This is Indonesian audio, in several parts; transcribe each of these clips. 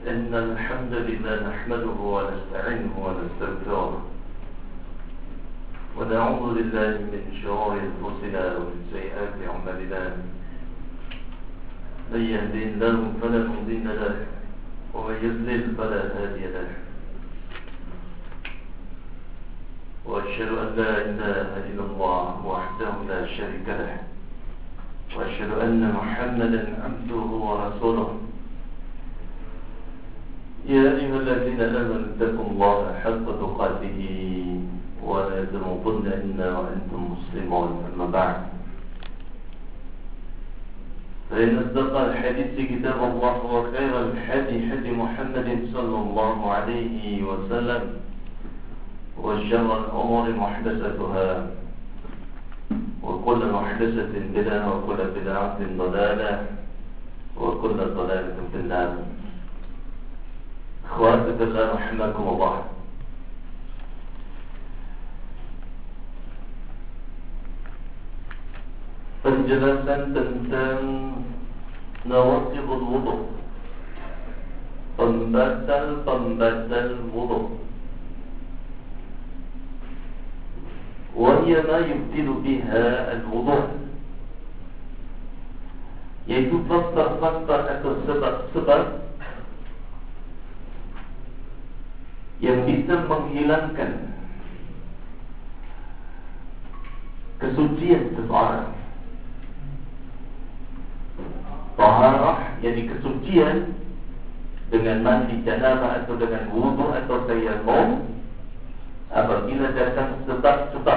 إن الحمد لله نحمده ونستعينه ونستغفره ونعوذ بالله من شرور أنفسنا ومن سيئات أعمالنا من يهده الله فلا مضل له ومن يضلل فلا هادي له وأشهد أن لا إله إلا الله وحده لا شريك له وأشهد أن محمدا عبده ورسوله يا أيها الذين آمنوا اتقوا الله حق تقاته ولا تموتن إلا وأنتم مسلمون. أما بعد فإن أصدق الحديث كتاب الله وخير الهدي هدي محمد صلى الله عليه وسلم وشر الأمور محدثاتها وكل محدثة بدعة وكل بدعة ضلالة وكل ضلالة في النار. Akhwat fillah rahimakumullah. Penjelasan tentang nawaqidul wudu, pembatal wudu. Wa hiya ma yubtilu biha al-wudu, yaitu faktor-faktor atau sebab-sebab yang bisa menghilangkan kesucian seseorang. Taharah, yakni kesucian dengan mandi janabah atau dengan wudu atau tayammum, apabila datang sebab-sebab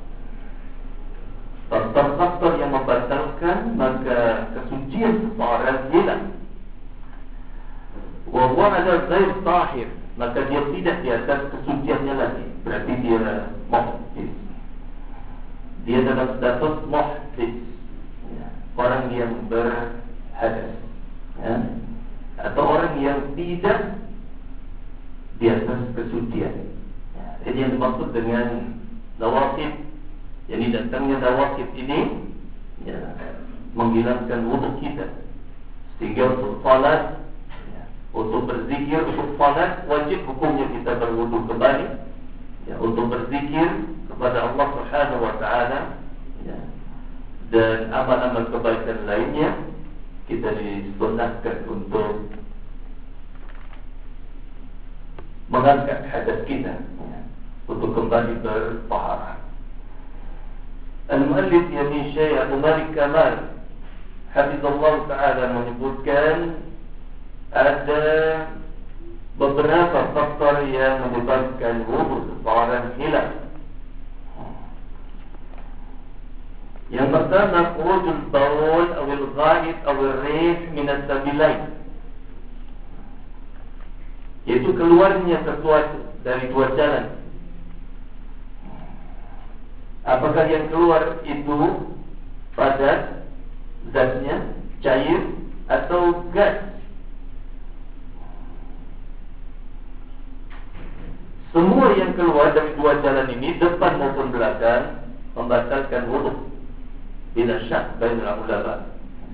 faktor-faktor yang membatalkan, maka kesucian seseorang hilang. Wa huwa ala ghair tahir, maka dia tidak di atas kesuciannya lagi. Berarti dia muhdis. Dia dalam status muhdis, ya, orang yang berhadas, ya, atau orang yang tidak di atas kesucian, ya. Ini yang dimaksud dengan nawaqid. Jadi datangnya nawaqid ini, ya, menghilangkan wudu kita, sehingga untuk salat, untuk berzikir, untuk salat wajib hukumnya kita berwudu kembali, ya, untuk berzikir kepada Allah Subhanahu wa taala, ya, dan amal-amal kebaikan lainnya kita disunahkan untuk mengangkat hadas kita, ya, untuk kembali bertaharah. Al-Muallif yakni Syekh Abu Malik Kamal hafizallahu taala menyebutkan ada beberapa faktor yang menyebabkan wudu seseorang hilang. Yang pertama, khurujul baul awil ghaid awil rih min as-sabilain, yaitu keluarnya sesuatu dari dua jalan. Apakah yang keluar itu padat, zatnya cair, atau gas? Semua yang keluar dari dua jalan ini, depan maupun belakang, membatalkan wudu. Bila syak bainal ulama.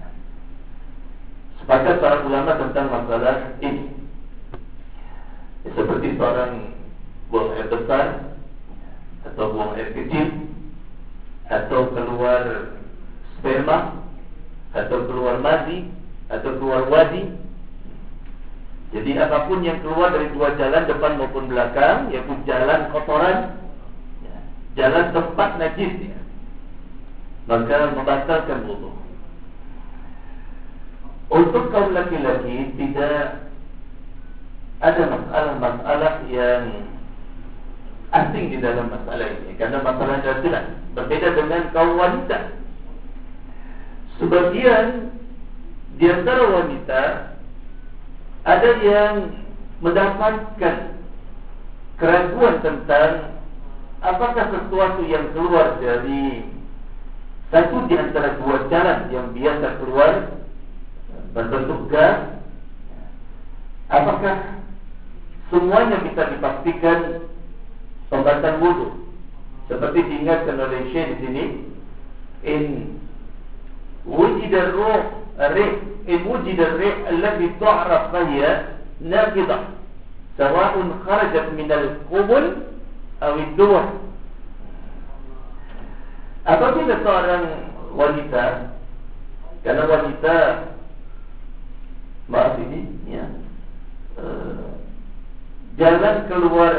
Sepakat para ulama tentang masalah ini. Seperti seorang buang air besar, atau buang air kecil, atau keluar sperma, atau keluar madi, atau keluar wadi. Jadi apapun yang keluar dari dua jalan, depan maupun belakang, yaitu jalan kotoran, jalan tempat najis, maka membatalkan wudu. Untuk kaum laki-laki tidak ada masalah-masalah yang asing di dalam masalah ini, karena masalah jelas berbeda dengan kaum wanita. Sebagian di antara wanita ada yang mendapatkan keraguan tentang apakah sesuatu yang keluar dari satu di antara dua jalan yang biasa keluar berbentuk gas, apakah semuanya bisa dipastikan pembatal wudu? Seperti diingatkan oleh Syekh di sini, in wujida ruh الريح إن وجد الريح التي تعرف فهي naqidah, sawa'un kharajat minal qubul aw ad-dubur. Apabila seorang wanita, karena wanita jalan keluar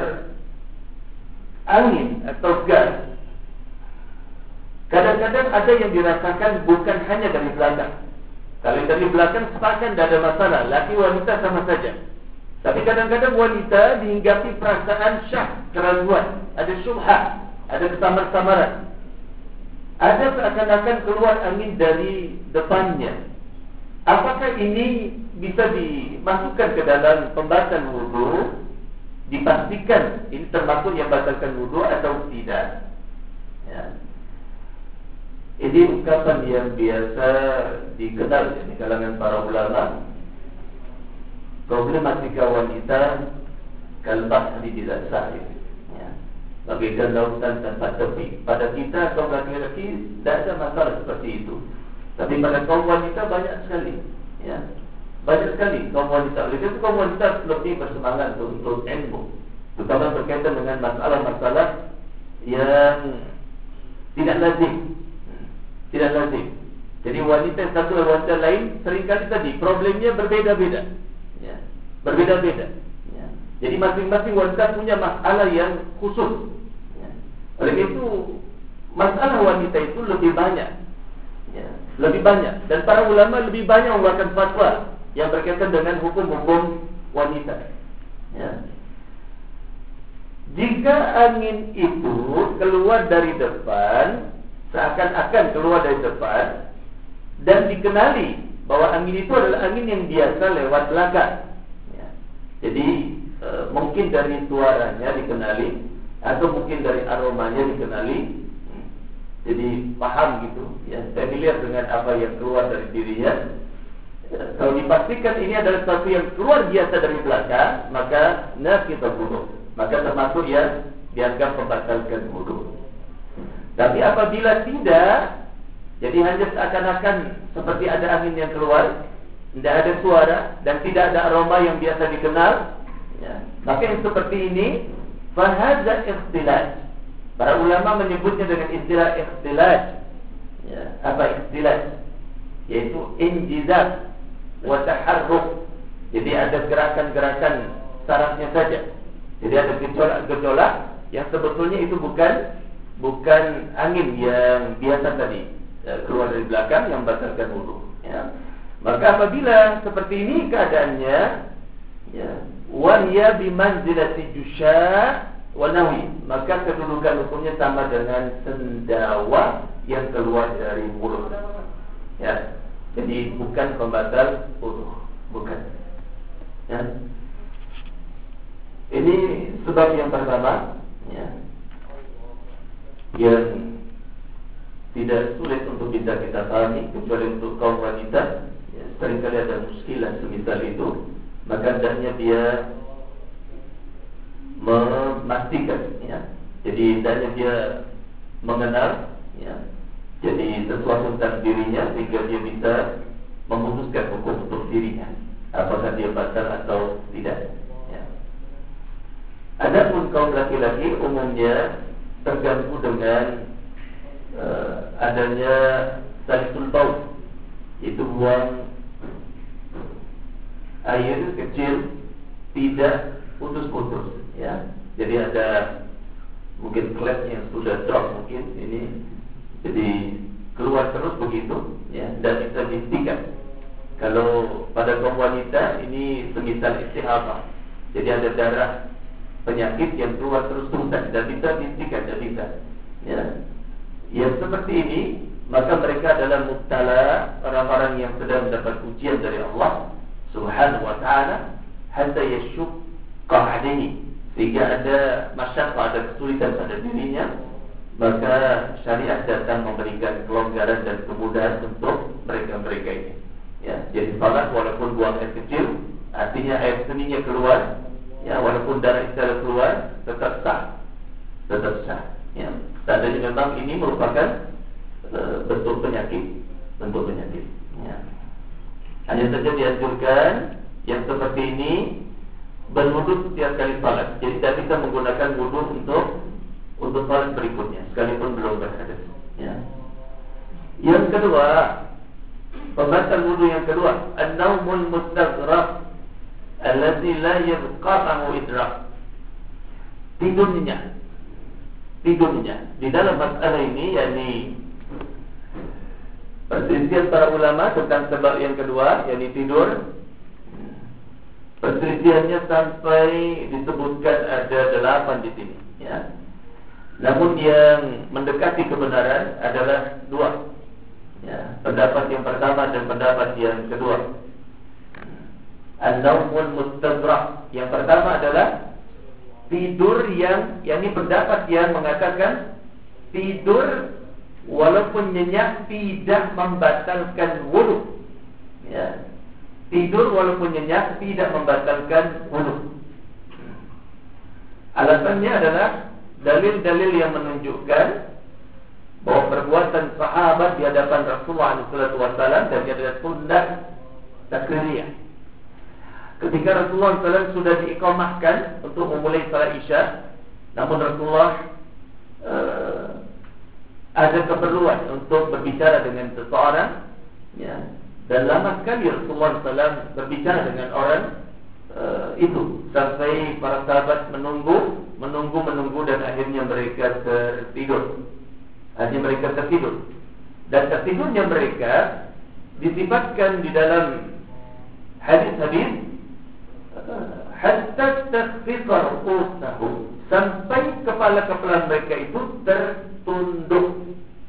angin atau gas, kadang-kadang ada yang dirasakan bukan hanya dari belakang. Kalau dari belakang sepakan tidak ada masalah, laki wanita sama saja. Tapi kadang-kadang wanita dihinggapi perasaan syak, keraguan, ada syubhat, ada kesamar-samaran. Ada seakan-akan keluar angin dari depannya. Apakah ini bisa dimasukkan ke dalam pembatal wudu? Dipastikan ini termasuk yang batalkan wudu atau tidak? Ya. Ini ungkapan yang biasa dikenal di kalangan para ulama. Problematika wanita kalbah ini tidak sahih. Bagaikan lautan tanpa tepi. Pada kita kaum laki-laki tidak ada masalah seperti itu. Tapi pada kaum wanita banyak sekali. Ya, banyak sekali kaum wanita. Oleh itu kaum wanita lebih bersemangat untuk ilmu, terutama berkaitan dengan masalah-masalah yang tidak lazim. Tidak lazim. Jadi wanita satu dan wanita lain seringkali tadi problemnya berbeda-beda. Ya, berbeda-beda. Jadi masing-masing wanita punya masalah yang khusus. Oleh itu masalah wanita itu lebih banyak, lebih banyak. Dan para ulama lebih banyak mengeluarkan fatwa yang berkaitan dengan hukum-hukum wanita. Jika angin itu keluar dari depan, seakan-akan keluar dari depan, dan dikenali bahwa angin itu adalah angin yang biasa lewat belakang. Jadi mungkin dari suaranya dikenali, atau mungkin dari aromanya dikenali. Jadi paham gitu, ya, familiar dengan apa yang keluar dari dirinya. Kalau dipastikan ini adalah sesuatu yang keluar biasa dari belakang, maka naqidah wudu, maka termasuk yang dianggap membatalkan wudu. Tapi apabila tidak, jadi hanya seakan-akan seperti ada angin yang keluar, tidak ada suara dan tidak ada aroma yang biasa dikenal, ya, maka yang seperti ini fahadza ikhtilaj. Para ulama menyebutnya dengan istilah ikhtilaj. Ya, apa ikhtilaj? Yaitu injizab wa taharruk. Jadi ada gerakan-gerakan sarafnya saja. Jadi ada gejolak-gejolak yang sebetulnya itu bukan angin yang biasa tadi keluar dari belakang yang membatalkan wudu. Ya. Maka apabila seperti ini keadaannya, ya, wahya bimanzilati jusha wa nawi, maka kedudukan hukumnya sama dengan sendawa yang keluar dari mulut. Ya. Jadi bukan pembatal wudu, bukan. Ya. Ini sebab yang pertama, ya, yang tidak sulit untuk bisa kita pahami kecuali untuk kaum wanita. Ya, seringkali ada muskilah semisal itu. Maka hendaknya dia memastikan, ya. Jadi hendaknya dia mengenal, ya, jadi sesuatu tentang dirinya sehingga dia bisa memutuskan hukum untuk dirinya, apakah dia batal atau tidak. Ya. Adapun kaum laki-laki umumnya terganggu dengan adanya salisul baul, itu buang air kecil tidak putus-putus, ya. Jadi ada mungkin klep yang sudah drop, mungkin ini jadi keluar terus begitu, ya, dan bisa dihentikan. Kalau pada kaum wanita ini semisal istihabah, jadi ada darah penyakit yang keluar terus-terusan dan bisa dihentikan, tidak bisa, ya. Yang seperti ini maka mereka adalah mubtala, orang-orang yang sedang mendapat ujian dari Allah Subhanahu wa ta'ala, hatta yashukka alaihi, sehingga ada masyarakat, ada kesulitan pada dirinya, maka syariat datang memberikan kelonggaran dan kemudahan untuk mereka-mereka ini. Ya, jadi salat walaupun buang air kecil, artinya air seninya keluar, ya, walaupun darah isyarat keluar, tetap sah, ya. Tandanya memang ini merupakan bentuk penyakit, ya. Hanya saja dianjurkan yang seperti ini berwudu setiap kali salat. Jadi tidak bisa menggunakan wudu untuk salat berikutnya sekalipun belum berhadas. Ya. Yang kedua, pembatal wudu yang kedua, an-naumul mustaghraq allazi la yabqa'u idrak. Tidurnya di dalam masalah ini, yakni perselisihan para ulama tentang sebab yang kedua, yakni tidur. Perselisihannya sampai disebutkan ada 8 di sini, ya. Namun yang mendekati kebenaran adalah 2. Ya, pendapat yang pertama dan pendapat yang kedua. An-naumul mustaghraq. Yang pertama adalah tidur yang yakni pendapat yang mengatakan tidur walaupun nyenyak tidak membatalkan wudu. Ya. Tidur walaupun nyenyak tidak membatalkan wudu. Alasannya adalah dalil-dalil yang menunjukkan bahwa perbuatan sahabat di hadapan Rasulullah SAW dan dia adalah sunnah takririah. Ketika Rasulullah SAW sudah diiqamahkan untuk memulai salat Isya, namun Rasulullah ada keperluan untuk berbicara dengan seseorang, ya, dan lama sekali Rasulullah SAW berbicara dengan orang itu sampai para sahabat menunggu dan akhirnya mereka tertidur. Dan tertidurnya mereka disifatkan di dalam hadis-hadis hatta takhfiqa ru'usahum, sampai kepala-kepala mereka itu tertunduk.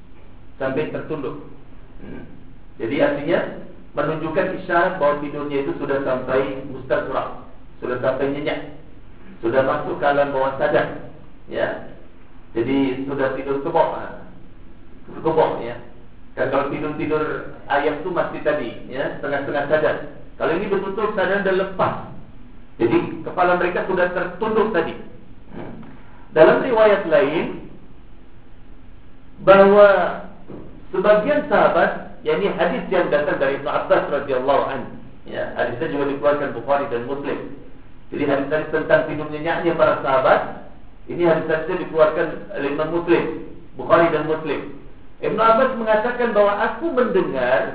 Jadi artinya menunjukkan isyarat bahwa tidurnya itu sudah sampai mustaghraq, sudah sampai nyenyak, sudah masuk ke alam bawah sadar, ya. Jadi sudah tidur kebok, ya. Kalau tidur ayam itu masih tadi, ya, setengah-setengah sadar. Kalau ini betul-betul sadar dan lepas. Jadi kepala mereka sudah tertunduk tadi. Dalam riwayat lain bahwa sebagian sahabat, yakni hadis yang datang dari Ibnu Abbas radhiyallahu anhu, ya, hadisnya juga dikeluarkan Bukhari dan Muslim. Jadi hadis-hadis tentang tidur nyenyaknya para sahabat, ini hadis-hadisnya dikeluarkan oleh Imam Muslim, Bukhari dan Muslim. Ibnu Abbas mengatakan bahwa aku mendengar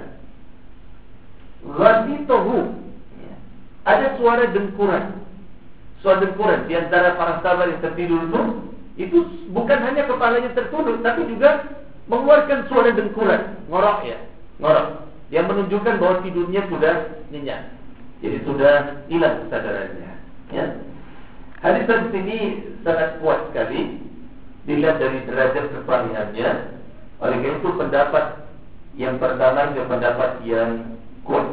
ghadituhu, ada suara dengkuran di antara para sahabat yang tertidur itu bukan hanya kepalanya tertunduk, tapi juga mengeluarkan suara dengkuran, ngorok, yang menunjukkan bahwa tidurnya sudah nyenyak, jadi sudah hilang kesadarannya, ya. Hadis ini sangat kuat sekali dilihat dari derajat kesalihannya. Oleh karena itu pendapat yang pertama adalah pendapat yang kuat,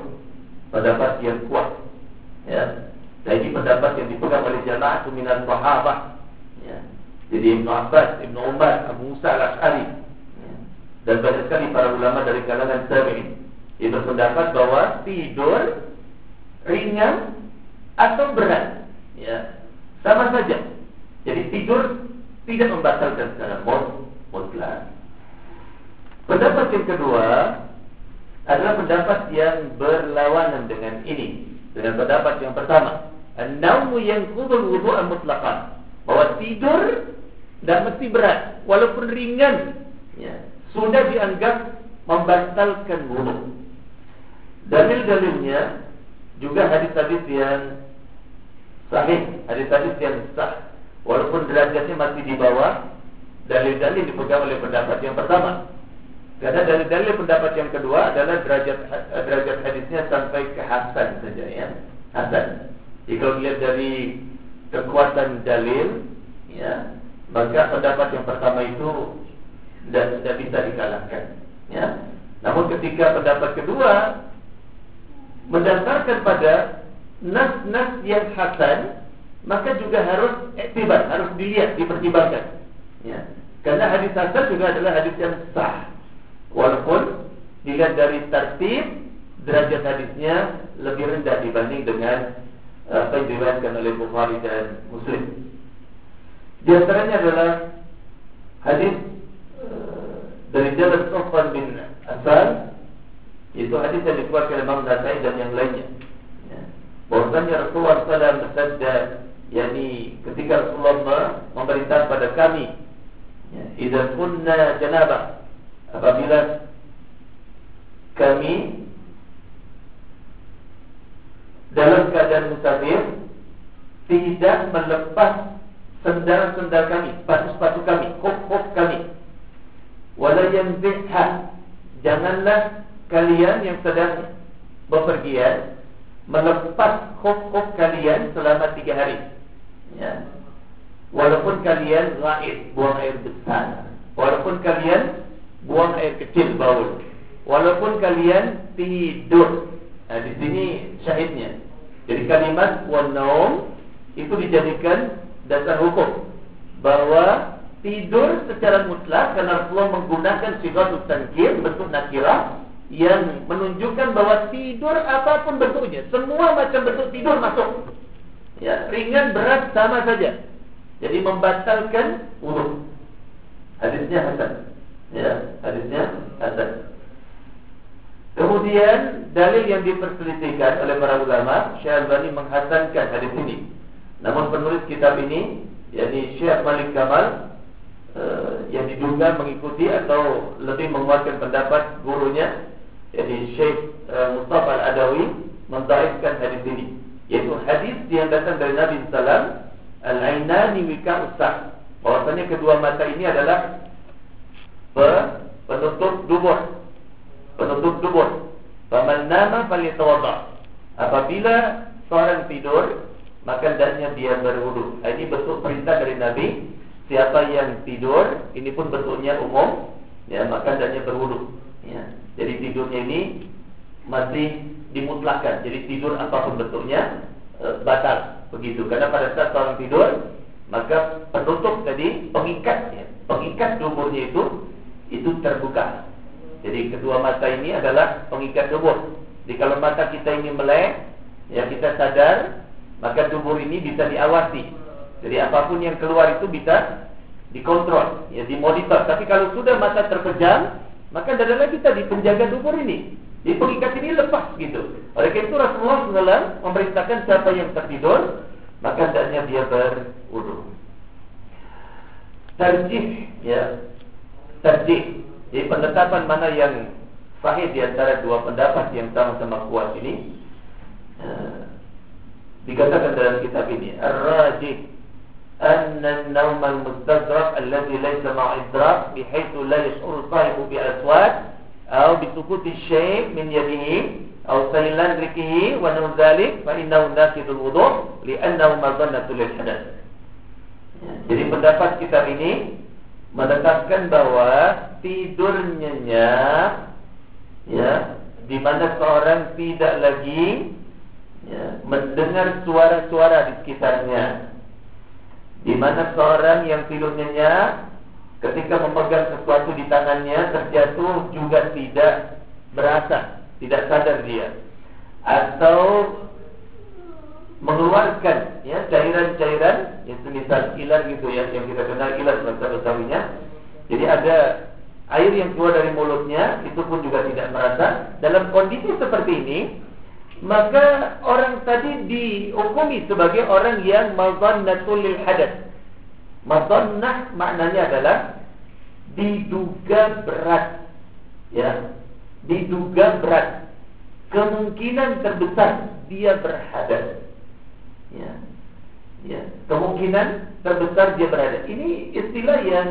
ya. Jadi pendapat yang dipegang oleh jamaah minat sahabat, ya. Jadi Ibnu Abbas, Ibnu Umar, Abu Musa al-Ash'ari, ya, dan banyak sekali para ulama dari kalangan tabi'in yang berpendapat bahwa tidur ringan atau berat, ya, sama saja. Jadi tidur tidak membatalkan secara mutlak. Pendapat yang kedua adalah pendapat yang berlawanan dengan ini, dengan pendapat yang pertama, an-naumu yanqudul wudu'a mutlaqan, bahwa tidur tidak mesti berat, walaupun ringan, ya, sudah dianggap membatalkan wudu. Dalil-dalilnya juga hadis-hadis yang sahih, hadis-hadis yang sah, walaupun derajatnya masih di bawah dalil-dalil dipegang oleh pendapat yang pertama. Karena dari dalil pendapat yang kedua adalah derajat hadisnya sampai ke hasan saja, ya, hasan. Jika dilihat dari kekuatan dalil, ya, maka pendapat yang pertama itu tidak bisa dikalahkan, ya. Namun ketika pendapat kedua mendasarkan pada nas-nas yang hasan, maka juga harus iktibar, harus dilihat, dipertimbangkan, ya. Karena hadis hasan juga adalah hadis yang sah, walaupun dilihat dari tertib derajat hadisnya lebih rendah dibanding dengan apa yang diriwayatkan oleh Bukhari dan Muslim. Di antaranya adalah hadis dari Jabir Sufyan bin Asal, itu hadis yang dikeluarkan oleh Imam Nasai dan yang lainnya, ya. bahwasanya Rasulullah SAW bersabda, yakni ketika Rasulullah memerintah pada kami, idza kunna janabah, apabila kami dalam keadaan musafir, tidak melepas sendal-sendal kami, sepatu-sepatu kami, khuf-khuf kami. Wala yanzihha, janganlah kalian yang sedang bepergian melepas khuf-khuf kalian selama 3 hari. Ya. Walaupun kalian ghaid, buang air besar, walaupun kalian buang air kecil, baul, walaupun kalian tidur. Nah, di sini syahidnya. Jadi kalimat wan-naum itu dijadikan dasar hukum bahwa tidur secara mutlak, karena Rasulullah menggunakan sighatul tankir, bentuk nakirah yang menunjukkan bahwa tidur apapun bentuknya, semua macam bentuk tidur masuk. Ya, ringan, berat sama saja. Jadi membatalkan wudu. Hadisnya hasan. Ya, hadisnya hasan. Kemudian dalil yang diperselisihkan oleh para ulama, Syekh Albani menghasankan hadis ini. Namun penulis kitab ini, yakni Syekh Malik Kamal, yang diduga mengikuti atau lebih menguatkan pendapat gurunya, yakni Syekh Mustafa Al-Adawi, mendhaifkan hadis ini, yaitu hadis yang datang dari Nabi sallallahu al-ainani wika'us sah, bahwasanya kedua mata ini adalah penutup dubur. Penutup dubur. Faman nama falyatawadda. Apabila seorang tidur, maka hendaknya dia berwudu. Ini bentuk perintah dari Nabi. Siapa yang tidur, ini pun bentuknya umum, ya, maka hendaknya berwudu. Ya. Jadi tidurnya ini masih dimutlakkan. Jadi tidur apapun bentuknya batal, begitu. Karena pada saat seorang tidur, maka penutup tadi, pengikat duburnya itu terbuka. Jadi kedua mata ini adalah pengikat dubur. Jadi kalau mata kita ini melek, ya, kita sadar, maka dubur ini bisa diawasi. Jadi apapun yang keluar itu bisa dikontrol, ya, dimonitor. Tapi kalau sudah mata terpejam, maka tidak ada lagi tadi penjaga dubur ini. Jadi pengikat ini lepas gitu. Oleh karena itu Rasulullah SAW memerintahkan siapa yang tertidur, maka hendaknya dia berwudu. Tarjih, ya, tarjih. Jadi penetapan mana yang sahih di antara dua pendapat yang sama-sama kuat ini, dikatakan dalam kitab ini, ar-rajih anna an-nawm al-mustadrak alladhi laysa ma'a idrak bihaythu la yash'uru sahibu bi aswat aw bi sukuti syai' min yadihi aw saylan rikihi wa nahu dzalik fa innahu naqidul wudu' li'annahu madhannatu lil hadath. Jadi pendapat kitab ini menetapkan bahwa tidur nyenyak, ya, di mana seorang tidak lagi, ya, mendengar suara-suara di sekitarnya, di mana seorang yang tidur nyenyak ketika memegang sesuatu di tangannya terjatuh juga tidak berasa, tidak sadar dia, atau mengeluarkan, ya, cairan-cairan yang semisal ilar gitu, ya, yang kita kenal ilar bahasa-bahasanya. Jadi ada air yang keluar dari mulutnya, itu pun juga tidak merasa. Dalam kondisi seperti ini, maka orang tadi dihukumi sebagai orang yang madhannatul lil hadath. Madhannah maknanya adalah diduga berat, ya, diduga berat, kemungkinan terbesar dia berhadas. Ya, ya, kemungkinan terbesar dia berada. Ini istilah yang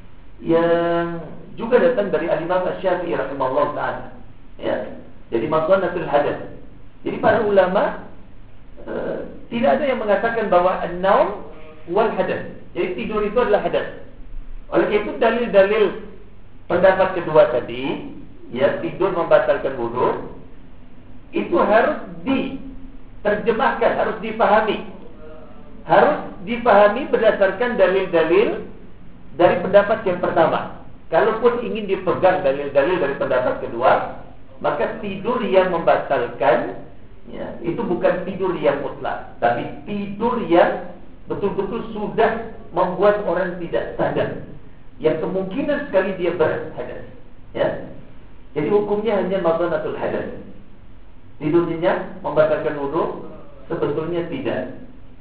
juga datang dari Al-Imam Asy-Syafi'i rahimahullah ta'ala. Ya, jadi madhannatul hadath. Jadi para ulama tidak ada yang mengatakan bahwa an-naum wal hadath. Jadi tidur itu adalah hadath. Oleh itu dalil-dalil pendapat kedua tadi, ya, tidur membatalkan wudu, itu harus diterjemahkan, harus dipahami. Harus dipahami berdasarkan dalil-dalil dari pendapat yang pertama. Kalaupun ingin dipegang dalil-dalil dari pendapat kedua, maka tidur yang membatalkan, ya, itu bukan tidur yang mutlak, tapi tidur yang betul-betul sudah membuat orang tidak sadar, yang kemungkinan sekali dia berhadas, ya. Jadi hukumnya hanya madhanatul hadas. Tidurnya membatalkan wudu Sebetulnya tidak.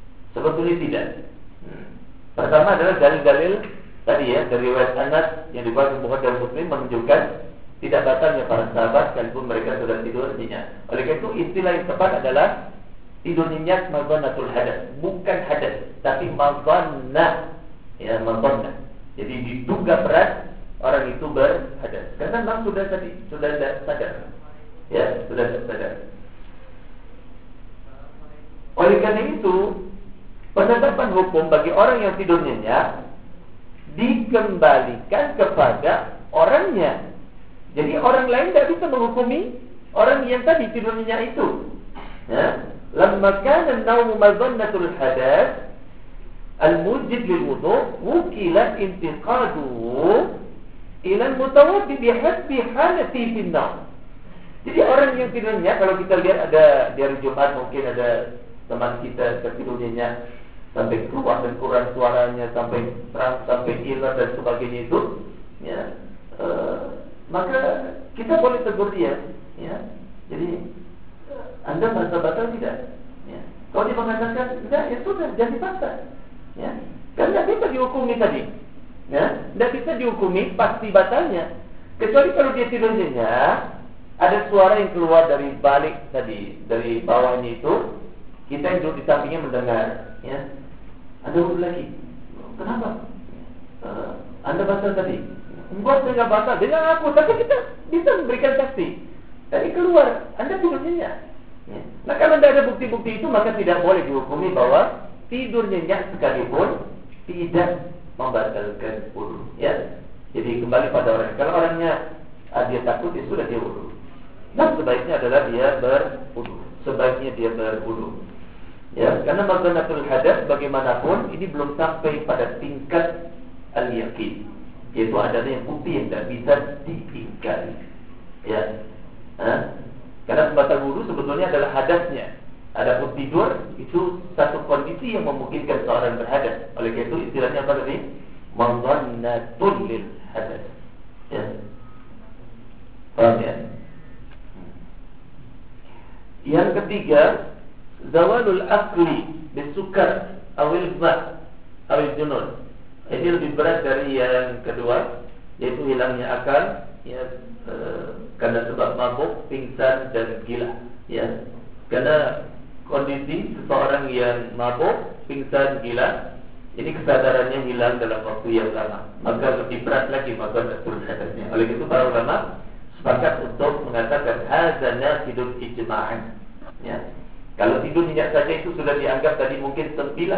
Pertama adalah dalil-dalil tadi ya, dari riwayat Anas yang dikeluarkan Bukhari dan Muslim menunjukkan tidak batalnya para sahabat sekalipun mereka sudah tidur nyenyak. Oleh karena itu istilah yang tepat adalah tidur nyenyak mazannatul hadas, bukan hadas, tapi mazannah. Ya, mazannah. Jadi diduga berat orang itu berhadas. Karena memang sudah sadar. Ya, sudah sadar. Oleh karena itu, penetapan hukum bagi orang yang tidur nyenyak dikembalikan kepada orangnya. Jadi orang lain tidak bisa menghukumi orang yang tadi tidur nyenyak itu. Ya, lamma kana an-nawmu mazannatul hadas al-mujib lil wudu, wukila intiqaduhu ila al-mutawaddi bihasbi halati fi an-nawm. Jadi orang yang tidur nyenyak, kalau kita lihat ada di hari Jumat mungkin ada teman kita tertidur nyenyak sampai keluar dan kurang suaranya, sampai terang, sampai hilang dan sebagainya itu, ya, maka kita boleh tegur dia, ya. Jadi Anda merasa batal tidak? Ya. Kalau dia mengatakan tidak, ya sudah, jangan dipaksa, ya. Karena tidak bisa dihukumi tadi, ya, tidak bisa dihukumi pasti batalnya, kecuali kalau dia tidur nyenyak, ada suara yang keluar dari balik tadi, dari bawahnya itu, kita yang duduk di sampingnya mendengar, ya. Ada wudhu lagi. Kenapa? Anda batal tadi. Enggak, saya nggak batal. Dengan aku, tapi kita bisa memberikan saksi. Tadi keluar, Anda tidur nyenyak. Ya. Nah, kalau tidak ada bukti-bukti itu, maka tidak boleh dihukumi bahwa tidur nyenyak sekalipun tidak membatalkan wudhu. Ya. Jadi kembali pada orang. Kalau orangnya dia takut, ya sudah dia wudhu. Nah, sebaiknya adalah dia berwudhu. Ya, karena mazannatul hadas bagaimanapun ini belum sampai pada tingkat al-yaqin, yaitu adanya bukti yang tidak bisa diingkari. Ya, karena pembatal wudu sebetulnya adalah hadasnya. Adapun tidur itu satu kondisi yang memungkinkan seorang berhadas. Oleh karena itu istilahnya apa tadi? Mazannatul lil hadas. Ya, paham ya? Yang ketiga, zawalul akli bisukar awil ma awil junun. Ini lebih berat dari yang kedua, yaitu hilangnya akal, ya, karena sebab mabuk, pingsan dan gila. Ya, karena kondisi seseorang yang mabuk, pingsan, gila, ini kesadarannya hilang dalam waktu yang lama, maka lebih berat lagi mazannatul hadasnya. Oleh itu para ulama sepakat untuk mengatakan hadza nasidul ijma'an. Ya. Kalau tidur nyenyak saja itu sudah dianggap tadi mungkin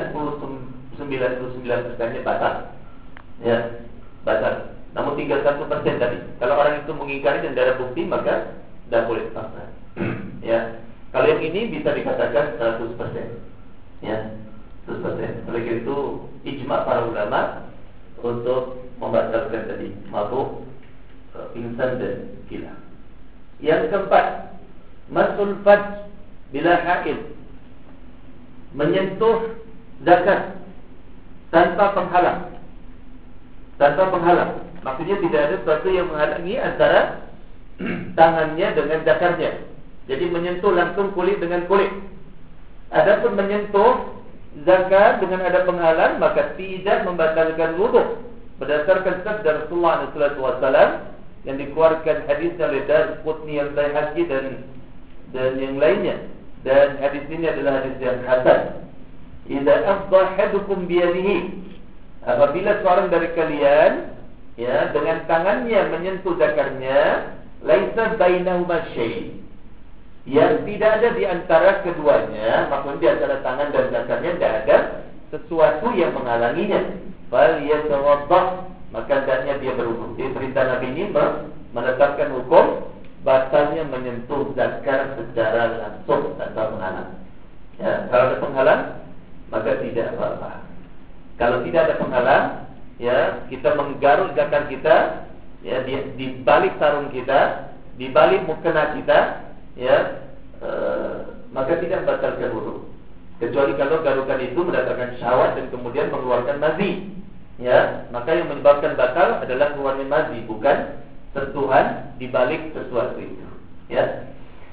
99% batal. Ya, batal. Namun tinggal 1% tadi. Kalau orang itu mengingkari dan tidak ada bukti, maka tidak boleh dipaksa. Ya. Kalau yang ini bisa dikatakan 100%. Ya, 100%. Oleh karena itu ijma' para ulama untuk membatalkan tadi mabuk, pingsan dan gila. Yang keempat, masul faj bila haid, menyentuh zakar tanpa penghalang. Maksudnya tidak ada sesuatu yang menghalangi antara tangannya dengan zakarnya. Jadi menyentuh langsung kulit dengan kulit. Adapun menyentuh zakar dengan ada penghalang, maka tidak membatalkan wudu. Berdasarkan sabda Rasulullah SAW yang dikeluarkan hadisnya oleh Darqutni, Al-Baihaqi dan yang lainnya. Dan hadis ini adalah hadis yang hasan. Idza afdha ahadukum biyadihi, apabila seorang dari kalian, ya, dengan tangannya menyentuh zakarnya, laisa bainahuma syai', yang tidak ada di antara keduanya, maksudnya di antara tangan dan zakarnya tidak ada sesuatu yang menghalanginya, fal yatawaddah, maka hendaknya dia berwudu. Jadi perintah Nabi ini menetapkan hukum batalnya menyentuh zakar secara langsung tanpa penghalang. Ya, kalau ada penghalang, maka tidak apa-apa. Kalau tidak ada penghalang, ya, kita menggaruk zakar kita, ya, di balik sarung kita, di balik mukena kita, ya, maka tidak membatalkan wudu. Kecuali kalau garukan itu mendatangkan syahwat dan kemudian mengeluarkan mazi, ya, maka yang menyebabkan batal adalah keluarnya mazi, bukan sentuhan di balik sesuatu itu. Ya.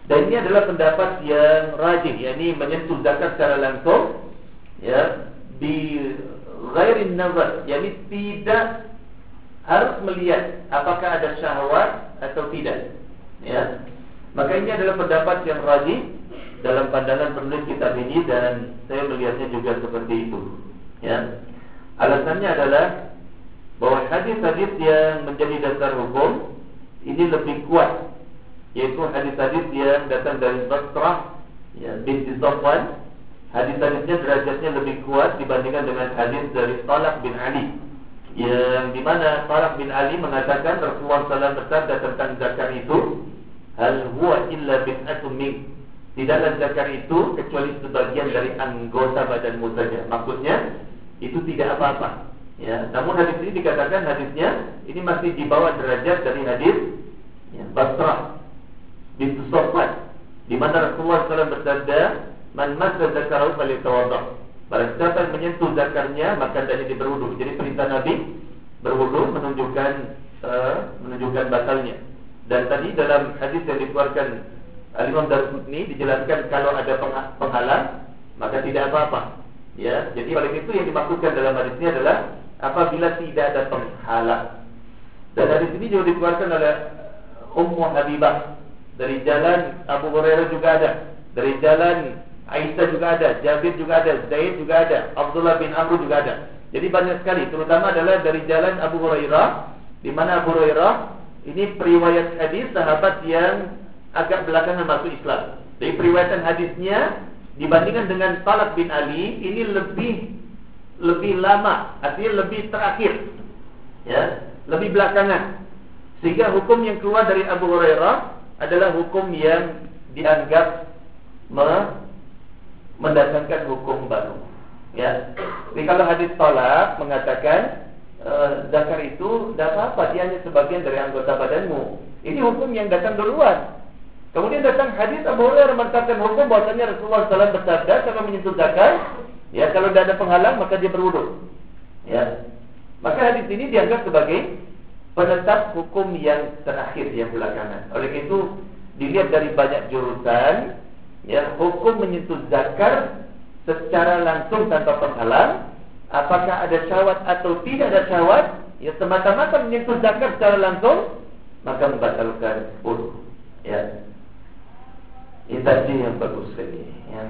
Dan ini adalah pendapat yang rajih, yakni menyentuh zakat secara langsung, ya, di ghairin nazar, yakni tidak harus melihat apakah ada syahwat atau tidak, ya. Maka ini adalah pendapat yang rajih dalam pandangan penulis kitab ini, dan saya melihatnya juga seperti itu, ya. Alasannya adalah bahwa hadis-hadis yang menjadi dasar hukum ini lebih kuat, yaitu hadis-hadis yang datang dari Basrah, ya, binti Safwan. Hadis-hadisnya derajatnya lebih kuat dibandingkan dengan hadis dari Talaq bin Ali, yang dimana Talaq bin Ali mengatakan Rasulullah SAW bersabda tentang zakar itu, hal huwa illa bid'atun min, tidaklah zakar itu kecuali sebagian dari anggota badanmu saja. Maksudnya itu tidak apa-apa, ya. Namun hadis ini dikatakan hadisnya ini masih di bawah derajat dari hadis, ya, Basrah binti Safwan, di mana Rasulullah SAW bersabda, man massa zakarahu falyatawadda, barang siapa yang menyentuh zakarnya maka hendaknya dia berwudu. Jadi perintah Nabi berwudu menunjukkan batalnya. Dan tadi dalam hadis yang dikeluarkan Al-Imam Darqutni dijelaskan kalau ada penghalang maka tidak apa-apa, ya. Jadi oleh itu yang dimaksudkan dalam hadis ini adalah apabila tidak ada penghalang. Dan hadis ini juga dikeluarkan oleh Ummu Habibah, dari jalan Abu Hurairah juga ada, dari jalan Aisyah juga ada, Jabir juga ada, Zaid juga ada, Abdullah bin Amr juga ada. Jadi banyak sekali, terutama adalah dari jalan Abu Hurairah, di mana Abu Hurairah ini periwayat hadis sahabat yang agak belakangan masuk Islam. Dari periwayatan hadisnya dibandingkan dengan Talaq bin Ali ini lebih lama, artinya lebih terakhir, ya, lebih belakangan. Sehingga hukum yang keluar dari Abu Hurairah adalah hukum yang dianggap mendatangkan hukum baru, ya. Jadi kalau hadis Talaq mengatakan zakar itu tidak apa-apa, dia hanya sebagian dari anggota badanmu, ini hukum yang datang duluan. Kemudian datang hadis Abu Hurairah mengatakan hukum bahwasanya Rasulullah SAW bersabda kalau menyentuh zakar, ya, kalau tidak ada penghalang maka dia berwudu, ya. Maka hadis ini dianggap sebagai penetap hukum yang terakhir, yang belakangan. Oleh itu dilihat dari banyak jurusan, ya, hukum menyentuh zakar secara langsung tanpa penghalang, apakah ada syahwat atau tidak ada syahwat, ya, semata-mata menyentuh zakar secara langsung maka membatalkan wudu, ya. Ini tadi yang bagus sekali, ya.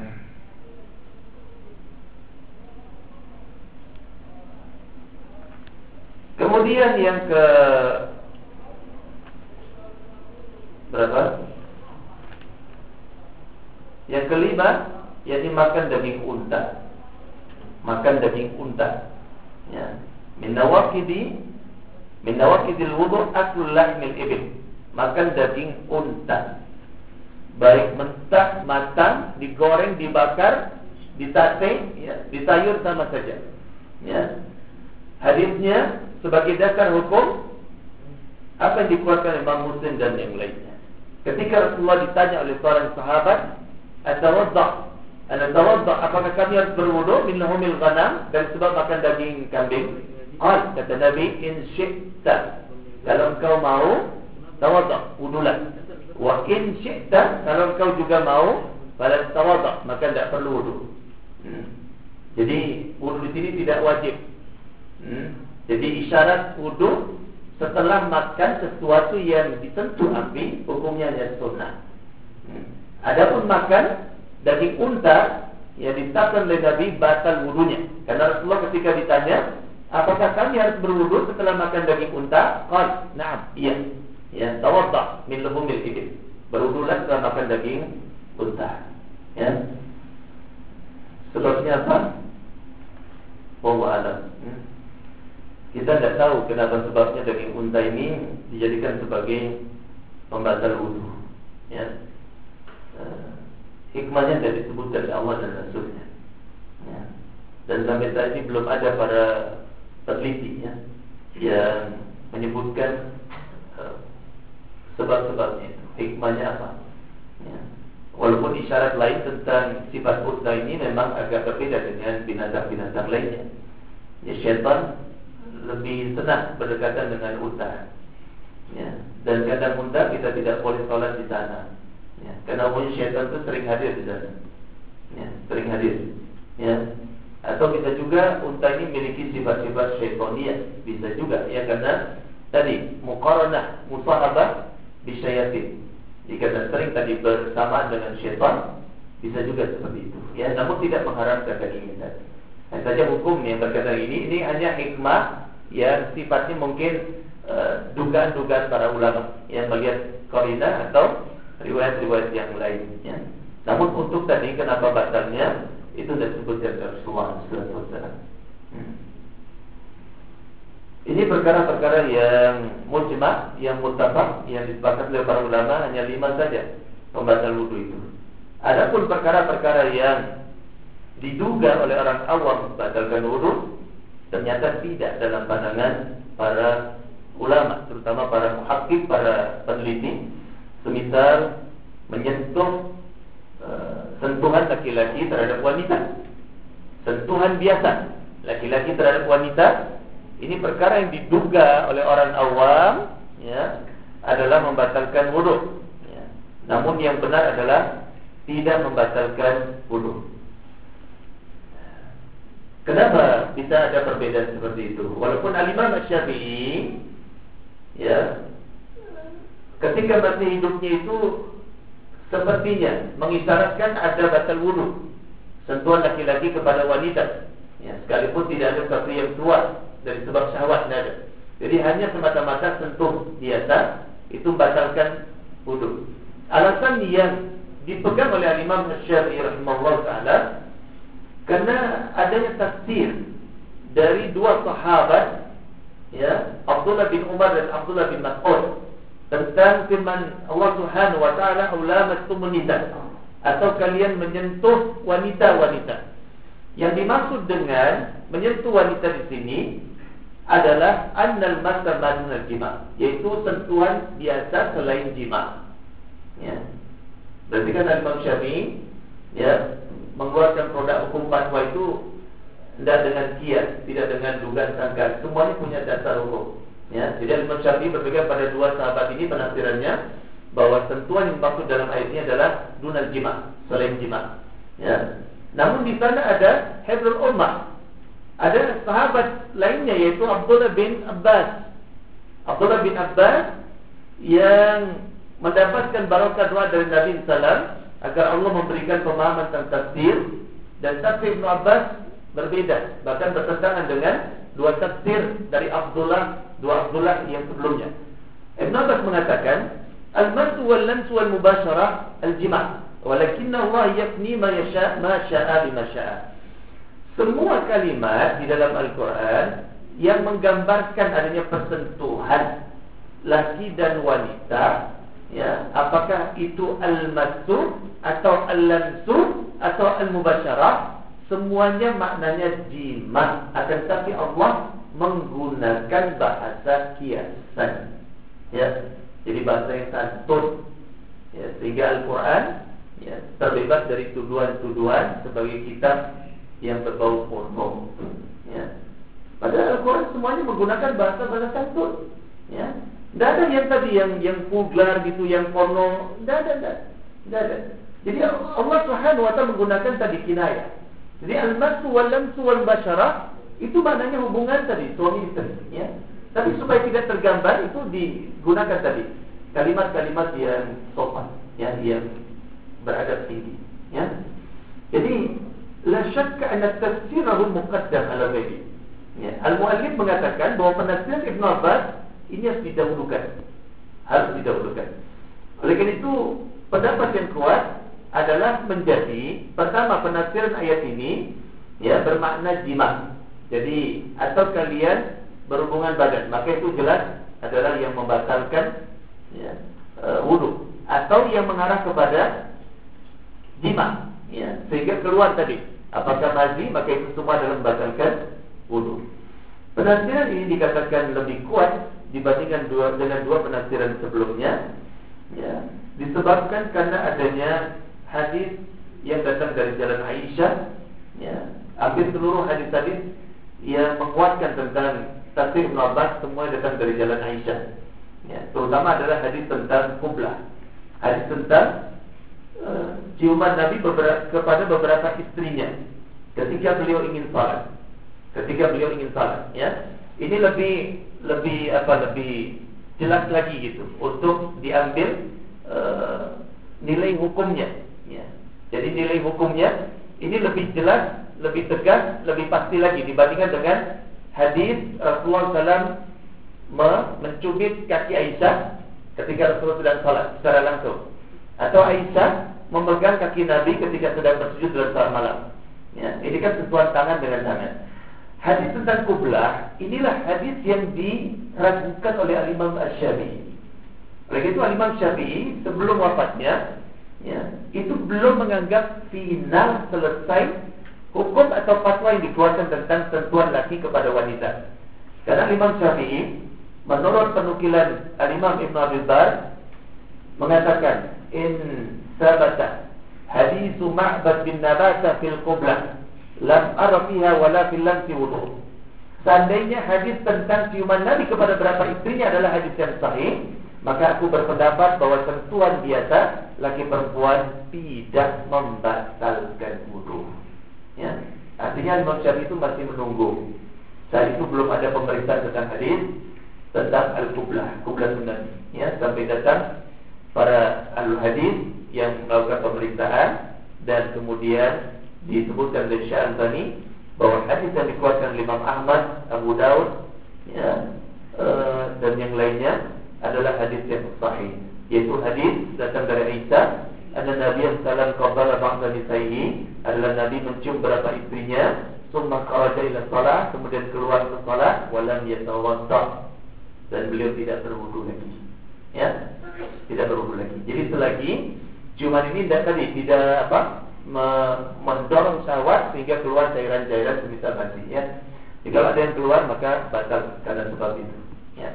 Kemudian yang ke berapa? Yang kelima, yakni makan daging unta. Makan daging unta, ya. Min nawaqidil wudu aklu lahmil ibil. Makan daging unta, baik mentah, matang, digoreng, dibakar, disate, ya, disayur sama saja, ya. Hadisnya sebagai dasar hukum apa yang dikeluarkan Imam Muslim dan yang lainnya. Ketika Rasulullah ditanya oleh seorang sahabat, "Atawadda? Apakah kami harus berwudu min lahumil ghanam, dari sebab makan daging kambing?" Kata Nabi, "In syi'ta." Kalau engkau mau, tawadda, wudulah. Wa in syi'ta, kalau engkau juga mau, fala tawadda, maka tidak perlu wudu. Jadi wudu di sini tidak wajib. Jadi isyarat wudu setelah makan sesuatu yang disentuh api, hukumnya hanya sunnah. Adapun makan daging unta, ya, ditetapkan oleh Nabi batal wudunya. Karena Rasulullah ketika ditanya, apakah kami harus berwudu setelah makan daging unta? Qal, na'am, iya. Ya, tawadda min luhumil ibil. Berwudulah setelah makan daging unta. Ya. Sebabnya apa? Wallahu a'lam. Kita tidak tahu kenapa sebabnya daging unta ini dijadikan sebagai pembatal wudu, ya. Hikmahnya tidak disebutkan oleh Allah dan Rasulnya, ya. Dan sampai saat ini belum ada para peneliti, ya, yang menyebutkan sebab-sebabnya itu, hikmahnya apa, ya. Walaupun isyarat lain tentang sifat unta ini memang agak berbeda dengan binatang-binatang lainnya. Ya, syaitan lebih senang berdekatan dengan unta, ya. Dan kandang unta kita tidak boleh sholat di sana, Ya, karena umumnya syaitan itu sering hadir di sana. Ya, sering hadir. Ya. Atau bisa juga unta ini memiliki sifat-sifat syaitania, bisa juga ya, karena tadi muqaranah musahabah bisyayatin. Jika sering tadi bersama dengan syaitan, bisa juga seperti itu. Ya, namun tidak mengharamkan keinginan. Hanya saja hukum yang berkaitan ini hanya hikmah yang sifatnya mungkin dugaan-dugaan para ulama yang melihat qarinah atau riwayat-riwayat yang lain. Ya. Namun untuk tadi kenapa batalnya itu sudah disebutkan Rasulullah SAW. Ini perkara-perkara yang mujma', yang muttafaq, yang disepakati oleh para ulama, hanya 5 saja pembatal wudu itu. Adapun perkara-perkara yang diduga oleh orang awam membatalkan wudu, ternyata tidak dalam pandangan para ulama, terutama para muhakkik, para peneliti. Semisal menyentuh sentuhan laki-laki terhadap wanita, sentuhan biasa laki-laki terhadap wanita, ini perkara yang diduga oleh orang awam, ya, adalah membatalkan wudu. Ya. Namun yang benar adalah tidak membatalkan wudu. Kenapa bisa ada perbedaan seperti itu? Walaupun Al-Imam Asy-Syafi'i, ya, ketika masih hidupnya itu sepertinya mengisyaratkan ada batal wudu, sentuhan laki-laki kepada wanita, ya, sekalipun tidak ada sesuatu yang keluar dari sebab syahwat, tidak ada. Jadi hanya semata-mata sentuh biasa itu membatalkan wudu. Alasan yang dipegang oleh Imam Asy-Syafi'i rahimahullah taala karena adanya tafsir dari 2 sahabat, ya, Abdullah bin Umar dan Abdullah bin Mas'ud, tentang firman Allah Subhanahu wa taala, "Ulamastumun nisa", atau kalian menyentuh wanita-wanita. Yang dimaksud dengan menyentuh wanita di sini adalah annal massa madunal jima', yaitu sentuhan biasa selain jima'. Ya. Berarti kan Imam Syafi'i, ya, mengeluarkan produk hukum fatwa itu tidak dengan kias, tidak dengan dugaan sangka, semuanya punya dasar hukum. Ya, jadi Imam Syafi'i berpegang pada 2 sahabat ini penafsirannya bahwa sentuhan yang dimaksud dalam ayat ini adalah dunal jima', selain jima'. Ya. Namun di sana ada Hibrul Ummah. Ada sahabat lainnya yaitu Abdullah bin Abbas. Abdullah bin Abbas yang mendapatkan barokah doa dari Nabi sallallahu agar Allah memberikan pemahaman tentang tafsir, dan tafsir Ibnu Abbas berbeda, bahkan bertentangan dengan 2 tafsir dari Abdullah, 2 Abdullah yang sebelumnya. Ibnu Abbas mengatakan al-masu wal lamsu wal mubasyarah al-jima', walakinna Allah yakni ma yasha' ma sya'a bima sya'a. Semua kalimat di dalam Al-Quran yang menggambarkan adanya persentuhan laki dan wanita, ya, apakah itu al-masu atau al-lamsu atau al-mubasyarah, semuanya maknanya jima'. Akan tetapi Allah menggunakan bahasa kiasan, ya, jadi bahasa yang santun, ya, sehingga Al-Quran, ya, terbebas dari tuduhan-tuduhan sebagai kitab yang berbau porno, ya. Padahal Al-Quran semuanya menggunakan bahasa-bahasa santun, ya. Tidak ada yang tadi yang vulgar gitu, yang porno, tidak ada. Jadi Allah Subhanahu wa taala menggunakan tadi kinayah. Jadi al-masu wal lamsu wal basyarah itu maknanya hubungan tadi suami istri, ya. Tapi supaya tidak tergambar itu digunakan tadi kalimat-kalimat yang sopan, ya, yang beradab tinggi, ya. Jadi la syakka anna tafsirahu muqaddam ala ghairi. Ya, al-muallif mengatakan bahwa penafsiran Ibnu Abbas ini harus didahulukan. Oleh karena itu pendapat yang kuat adalah menjadi pertama penafsiran ayat ini, ya, bermakna jima'. Jadi atau kalian berhubungan badan, maka itu jelas adalah yang membatalkan, ya, wudu, atau yang mengarah kepada jima', ya, sehingga keluar tadi apakah mazi, maka itu semua adalah membatalkan wudu. Penafsiran ini dikatakan lebih kuat dibandingkan dengan dua penafsiran sebelumnya, ya, disebabkan karena adanya hadis yang datang dari jalan Aisyah, ya. Hampir seluruh hadis-hadis yang menguatkan tentang tafsir Ibnu Abbas semua datang dari jalan Aisyah, ya. Terutama adalah hadis tentang qublah, hadis tentang ciuman Nabi kepada beberapa istrinya ketika beliau ingin salat. Ya. Ini lebih jelas lagi gitu untuk diambil nilai hukumnya. Ya. Jadi nilai hukumnya ini lebih jelas, lebih tegas, lebih pasti lagi dibandingkan dengan hadis Rasulullah SAW mencubit kaki Aisyah ketika Rasulullah sedang salat secara langsung, atau Aisyah memegang kaki Nabi ketika sedang bersujud dalam salat malam. Ya, ini kan sentuhan tangan dengan tangan. Hadis tentang qiblah inilah hadis yang diragukan oleh Imam Asy-Syafi'i. Oleh itu Imam Syafi'i sebelum wafatnya, ya, itu belum menganggap final selesai hukum atau fatwa yang dikeluarkan tentang sentuhan laki kepada wanita. Karena Imam Syafi'i menurut penukilan Imam Ibn Abdul Bar mengatakan in sabata hadisu Ma'bad bin Nabata fil qiblah lam ara fiha wala fil lamsi wudu. Seandainya hadis tentang ciuman Nabi kepada beberapa istrinya adalah hadis yang sahih, maka aku berpendapat bahwa sentuhan biasa laki perempuan tidak membatalkan wudu. Ya, artinya Imam Syafi'i itu masih menunggu. Saat itu belum ada pemeriksaan tentang hadis tentang al-qiblah sunnah. Ya, sampai datang para ahli hadis yang melakukan pemeriksaan dan kemudian disebutkan oleh Syalbani bahwa hadis yang dikeluarkan oleh Imam Ahmad, Abu Daud, ya, dan yang lainnya adalah hadis yang sahih, yaitu hadis datang dari Aisyah, ada Nabi sallallahu qabala ba'da nisaihi, adalah Nabi mencium beberapa istrinya, summa kharaja ila shalah, kemudian keluar ke salat, walam yatawadda, dan beliau tidak berwudu lagi. Ya, tidak berwudu lagi. Jadi selagi ciuman ini tidak mendorong syahwat sehingga keluar cairan-cairan semisal mani, ya. Jika ada yang keluar maka batal karena sebab itu, ya.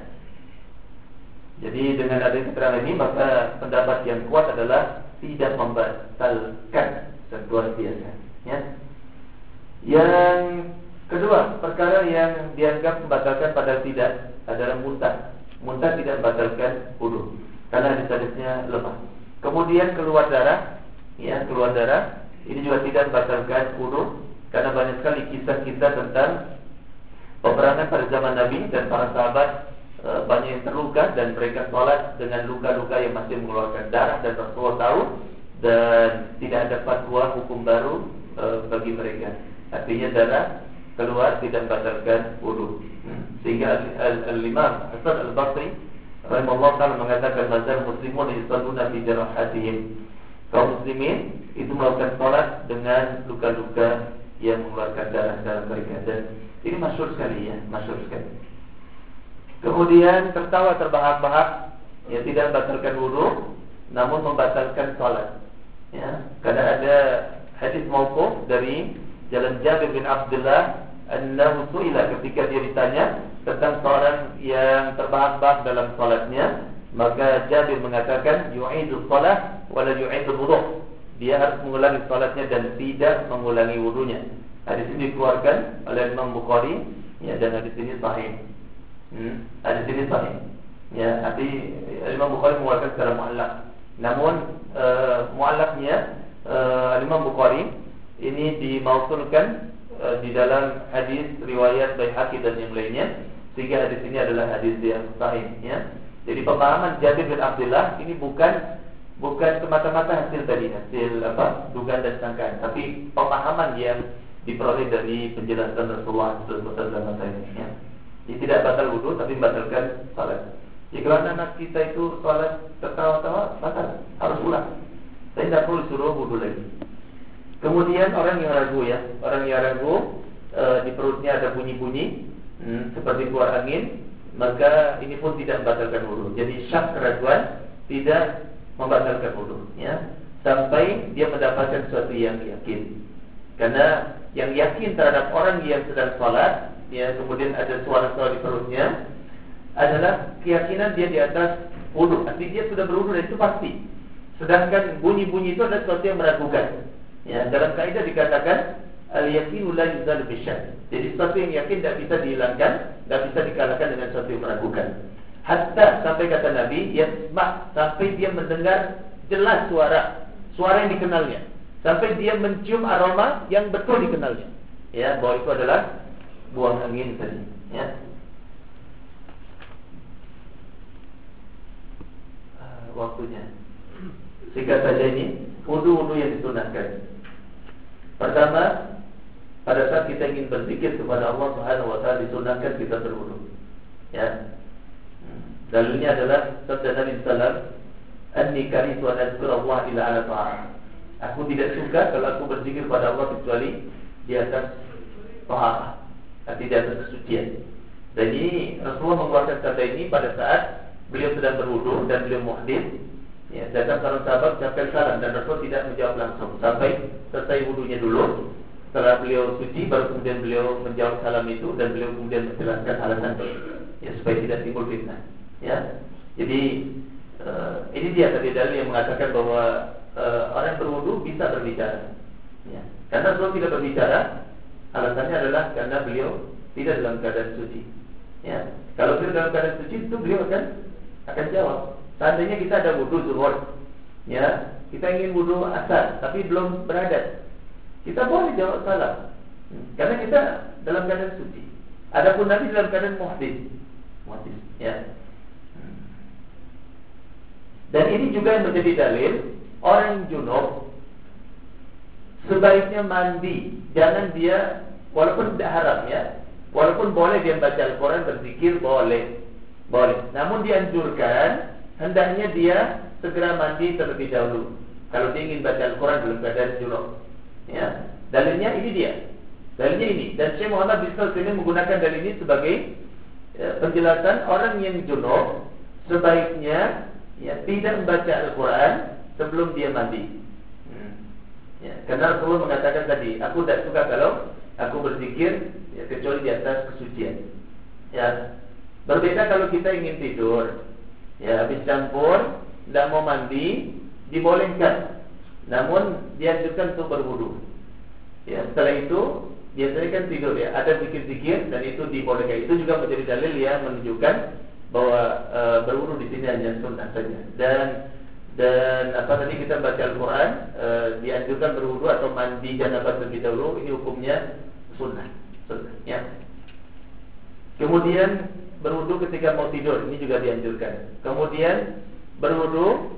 Jadi dengan adanya keterangan ini maka pendapat yang kuat adalah tidak membatalkan sentuhan biasa, ya. Yang kedua, perkara yang dianggap membatalkan padahal tidak adalah muntah. Muntah tidak membatalkan wudu karena hadis-hadisnya lemah. Kemudian keluar darah, ya, keluar darah ini juga tidak membatalkan wudu karena banyak sekali kisah-kisah tentang peperangan pada zaman Nabi dan para sahabat, banyak yang terluka dan mereka sholat dengan luka-luka yang masih mengeluarkan darah, dan Rasulullah tahu dan tidak ada fatwa hukum baru bagi mereka. Artinya darah keluar tidak membatalkan wudu. Sehingga Al-Imam Hasan Al-Basri rahimahullah ta'ala mengatakan mazal muslimun yusalluna fi jarahatihim. Kaum muslimin itu melakukan sholat dengan luka-luka yang mengeluarkan darah dalam mereka, dan ini masyhur sekali, ya, masyhur sekali. Kemudian tertawa terbahak-bahak, ya, tidak membatalkan wudu namun membatalkan sholat, ya, karena ada hadis mauquf dari jalan Jabir bin Abdullah annahu su'ila, ketika dia ditanya tentang seorang yang terbahak-bahak dalam sholatnya, maka Jabir mengatakan yu'idu shalah wala yu'idu wudu, dia harus mengulangi sholatnya dan tidak mengulangi wudunya. Hadis ini dikeluarkan oleh Imam Bukhari, ya, dan hadis ini sahih. Hadis ini sahih, ya, arti Imam Bukhari mengeluarkan secara mu'allaq. Namun mu'allaqnya Imam Bukhari ini dimausulkan di dalam hadis riwayat Baihaqi dan yang lainnya, sehingga hadis ini adalah hadis yang sahih, ya. Jadi pemahaman Jabir bin Abdullah ini bukan semata-mata hasil dugaan dan sangkaan, tapi pemahaman yang diperoleh dari penjelasan Rasulullah dalam masalah ini, ya. Jadi tidak batal wudu tapi membatalkan salat. Jika anak kita itu salat tertawa-tawa, batal, harus ulang. Saya tidak perlu suruh wudu lagi. Kemudian orang yang ragu, ya, di perutnya ada bunyi-bunyi seperti keluar angin, maka ini pun tidak membatalkan wudu. Jadi syak keraguan tidak membatalkan wudu, ya, sampai dia mendapatkan sesuatu yang yakin. Karena yang yakin terhadap orang yang sedang salat, ya, kemudian ada suara-suara di perutnya, adalah keyakinan dia di atas wudu. Artinya dia sudah berwudu dan itu pasti. Sedangkan bunyi-bunyi itu adalah sesuatu yang meragukan. Ya, dalam kaidah dikatakan al-yaqinu la yuzalu bisyak. Jadi sesuatu yang yakin tidak bisa dihilangkan, tidak bisa dikalahkan dengan sesuatu yang meragukan. Hatta sampai kata Nabi, yasma', sampai dia mendengar jelas suara yang dikenalnya, sampai dia mencium aroma yang betul dikenalnya. Ya, bahwa itu adalah buang angin tadi. Ya. Waktunya. Singkat saja ini, wudu-wudu yang disunahkan. Pertama, pada saat kita ingin berzikir kepada Allah Subhanahu wa taala disunahkan kita berwudu. Ya. Dalilnya adalah sabda Nabi sallallahu alaihi wasallam, "Anni karitu an azkura Allah illa ala ta'am." Aku tidak suka kalau aku berzikir pada Allah kecuali di atas taharah, di atas kesucian. Dan ini Rasulullah mengeluarkan sabda ini pada saat beliau sedang berwudu dan beliau muhdits. Ya, datang seorang sahabat menyampaikan salam dan Rasul tidak menjawab langsung sampai selesai wudunya dulu. Setelah beliau suci, baru kemudian beliau menjawab salam itu dan beliau kemudian menjelaskan alasan ya supaya tidak timbul fitnah. Ya, jadi ini dia tadi dalil yang mengatakan bahwa orang berwudu bisa berbicara. Ya, karena Rasul tidak berbicara, alasannya adalah karena beliau tidak dalam keadaan suci. Ya, kalau beliau dalam keadaan suci itu beliau akan jawab. Seandainya kita ada wudu zuhur, ya, kita ingin wudu asar, tapi belum berhadas, kita boleh jawab salam, karena kita dalam keadaan suci. Adapun Nabi dalam keadaan muhdits, ya. Dan ini juga yang menjadi dalil orang junub sebaiknya mandi, jangan dia walaupun tidak haram ya, walaupun boleh dia baca Al-Quran berzikir boleh, namun dianjurkan hendaknya dia segera mandi terlebih dahulu kalau dia ingin baca Al-Quran dalam keadaan junub. Ya, dalilnya ini dia. Dalilnya ini. Dan Syekh Muhammad bin Shalih ini menggunakan dalil ini sebagai penjelasan orang yang junub sebaiknya ya tidak membaca Al-Quran sebelum dia mandi. Ya, karena Rasulullah mengatakan tadi, aku tidak suka kalau aku berzikir ya, kecuali di atas kesucian. Ya, berbeda kalau kita ingin tidur. Ya, habis campur, tidak mau mandi, dibolehkan. Namun dianjurkan untuk berwudu. Ya, setelah itu biasanya kan tidur ya, ada zikir-zikir dan itu dibolehkan. Itu juga menjadi dalil yang menunjukkan bahwa berwudu di sini hanya sunnah saja. Dan apa tadi kita baca Al-Quran, dianjurkan berwudu atau mandi janabah terlebih dahulu. Ini hukumnya sunnah. Ya. Kemudian berwudu ketika mau tidur, ini juga dianjurkan. Kemudian berwudu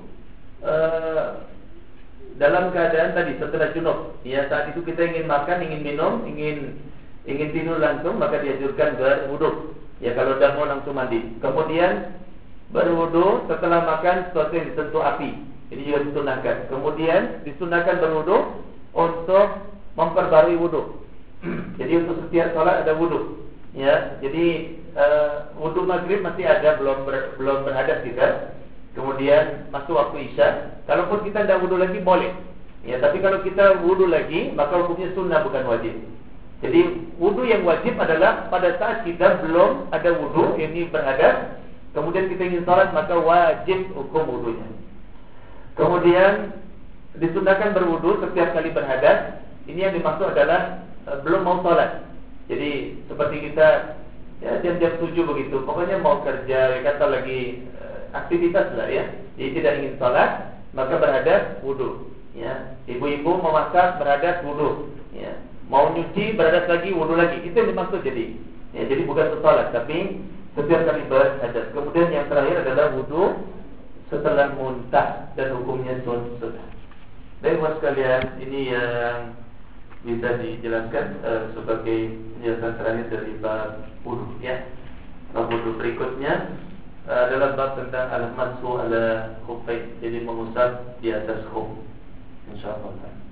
dalam keadaan tadi setelah junub. Ya, saat itu kita ingin makan, ingin minum, ingin tidur langsung, maka dianjurkan berwudu. Ya, kalau sudah mau langsung mandi. Kemudian berwudu setelah makan sesuatu yang disentuh api. Ini juga disunahkan. Kemudian disunahkan berwudu untuk memperbarui wudu. Jadi untuk setiap sholat ada wudu. Ya, jadi wudu maghrib masih ada, belum berhadas kita. Kemudian masuk waktu isya. Kalaupun kita tidak wudu lagi boleh. Ya, tapi kalau kita wudu lagi maka hukumnya sunnah bukan wajib. Jadi wudu yang wajib adalah pada saat kita belum ada wudu, ini berhadas, kemudian kita ingin sholat maka wajib hukum wudunya. Kemudian disunahkan berwudu setiap kali berhadas. Ini yang dimaksud adalah belum mau sholat. Jadi seperti kita ya jam-jam 7 begitu, pokoknya mau kerja, kata lagi aktivitas lah ya. Jadi tidak ingin sholat, maka berhadas wudu. Ya, ibu-ibu memasak berhadas wudu. Ya, mau nyuci berhadas lagi wudu lagi. Itu yang dimaksud jadi. Ya, jadi bukan untuk sholat, tapi setiap kali berhadas. Kemudian yang terakhir adalah wudu setelah muntah dan hukumnya sunnah. Baik mas sekalian, ini yang bisa dijelaskan sebagai penjelasan terakhir dari bab wudu ya. Bab wudu berikutnya adalah bab tentang al-mashu ala khuffain, jadi mengusap di atas khuf. Insyaallah.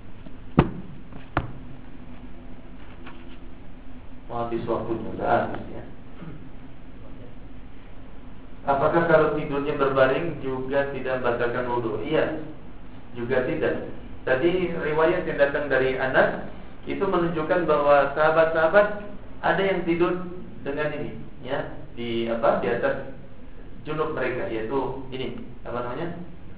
Habis waktunya, sudah habis ya. Apakah kalau tidurnya berbaring juga tidak membatalkan wudu? Iya, juga tidak. Tadi riwayat yang datang dari Anas itu menunjukkan bahwa sahabat-sahabat ada yang tidur dengan ini, ya, di atas junub mereka, yaitu ini apa namanya?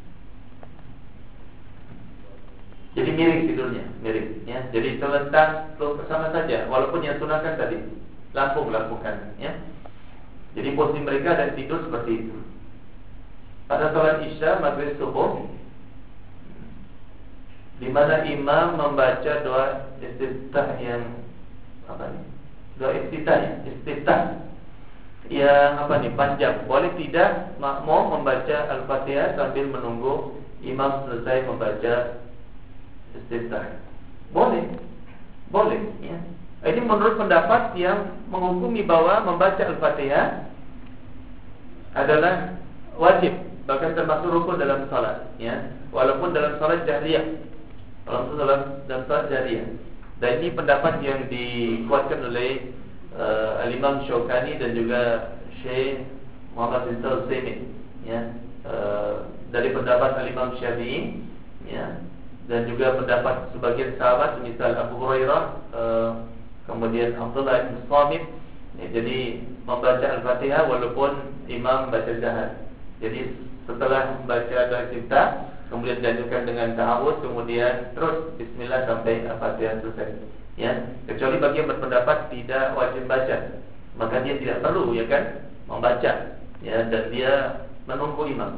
Jadi miring tidurnya, miring, ya. Jadi terlentang sama saja, walaupun yang sunahkan tadi lampungkan, ya. Jadi posisi mereka dan tidur seperti itu. Pada salat Isya, maghrib, subuh, di mana imam membaca doa istiftah yang apa nih? Doa istiftah yang apa nih? Panjang. Boleh tidak makmum membaca Al-Fatihah sambil menunggu imam selesai membaca istiftah? Boleh. Boleh, ya. Ini menurut pendapat yang menghukumi bahwa membaca Al-Fatihah adalah wajib, bahkan termasuk rukun dalam salat, ya. Walaupun dalam salat jahriyah. Dalam salat jahriyah. Dan ini pendapat yang dikuatkan oleh Al-Imam Syaukani dan juga Syekh Muhammad bin Shalih Al-Utsaimin, ya. Dari pendapat Al-Imam Syafi'i, ya. Dan juga pendapat sebagian sahabat misal Abu Hurairah, kemudian Abdullah bin Samit, ya, jadi membaca Al-Fatihah walaupun imam baca jahar. Jadi setelah membaca doa istiftah, kemudian dilanjutkan dengan ta'awudz, kemudian terus bismillah sampai Al-Fatihah selesai, ya. Kecuali bagi yang berpendapat tidak wajib baca, maka dia tidak perlu, ya kan, membaca, ya, dan dia menunggu imam.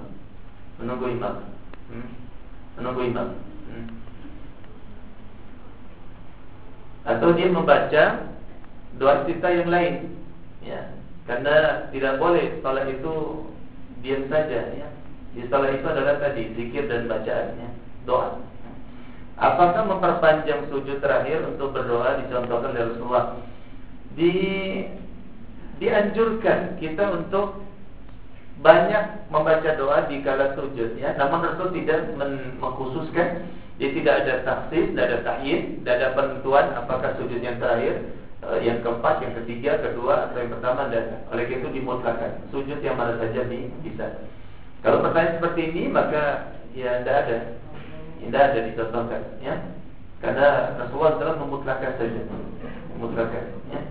Atau dia membaca doa istiftah yang lain, ya. Karena tidak boleh salat itu diam saja, ya. Di salat itu adalah tadi zikir dan bacaannya, doa. Apakah memperpanjang sujud terakhir untuk berdoa dicontohkan dari Rasulullah? Dianjurkan kita untuk banyak membaca doa di kala sujud, ya. Namun Rasul tidak mengkhususkan. Dia tidak ada taksis, tidak ada tahyid, tidak ada penentuan apakah sujud yang terakhir, yang keempat, yang ketiga, kedua, atau yang pertama, dan oleh itu dimutlakan sujud yang mana saja bisa. Kalau pertanyaan seperti ini, maka ya tidak ada dicontohkan, ya. Karena Rasulullah SAW memutlakan saja, ya.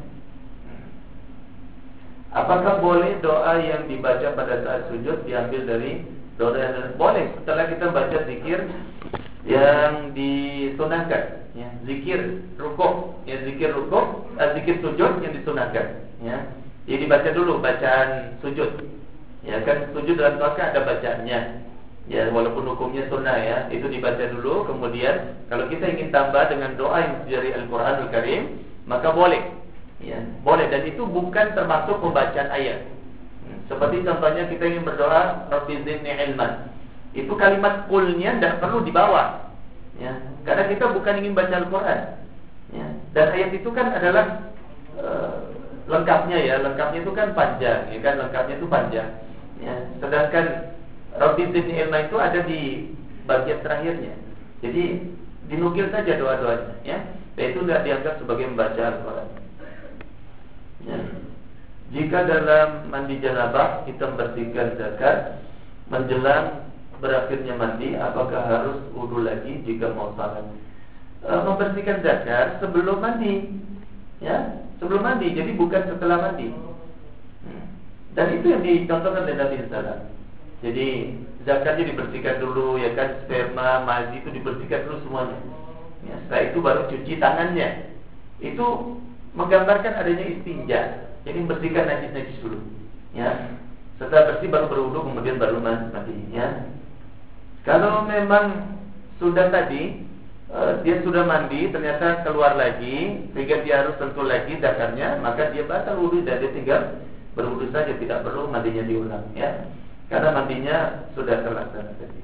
Apakah boleh doa yang dibaca pada saat sujud diambil dari doa yang boleh setelah kita baca zikir yang disunahkan, ya, zikir rukuk, ya, zikir sujud yang disunahkan, ya. Jadi dibaca dulu bacaan sujud, ya kan, sujud dalam rakaat ada bacaannya, ya, walaupun hukumnya sunnah, ya, itu dibaca dulu. Kemudian kalau kita ingin tambah dengan doa yang dari Al-Quranul Karim, maka boleh, ya, boleh, dan itu bukan termasuk pembacaan ayat. Seperti contohnya kita ingin berdoa Rabbi zidni ilman, itu kalimat kulnya tidak perlu dibawa, ya, karena kita bukan ingin baca Al-Quran, ya. Dan ayat itu kan adalah lengkapnya, ya, lengkapnya itu kan panjang, ya kan, lengkapnya itu panjang, ya. Sedangkan Rabbi zidni ilman itu ada di bagian terakhirnya, jadi dinukil saja doa-doanya, ya. Dan itu tidak dianggap sebagai membaca Al-Quran, ya. Jika dalam mandi janabah kita membersihkan zakar menjelang berakhirnya mandi, apakah harus wudu lagi jika mau salat? Membersihkan zakar sebelum mandi, ya, sebelum mandi, jadi bukan setelah mandi. Dan itu yang dicontohkan oleh Nabi Sallallahu. Jadi zakarnya dibersihkan dulu, ya kan, sperma, mazi itu dibersihkan dulu semuanya, ya. Setelah itu baru cuci tangannya. Itu menggambarkan adanya istinja. Jadi membersihkan najis-najis dulu, ya. Setelah bersih baru berwudu, kemudian baru mandi, ya. Kalau memang sudah tadi dia sudah mandi, ternyata keluar lagi sehingga dia harus sentuh lagi zakarnya, maka dia batal wudu dan dia tinggal berwudu saja, tidak perlu mandinya diulang, ya. Karena mandinya sudah terlaksana tadi.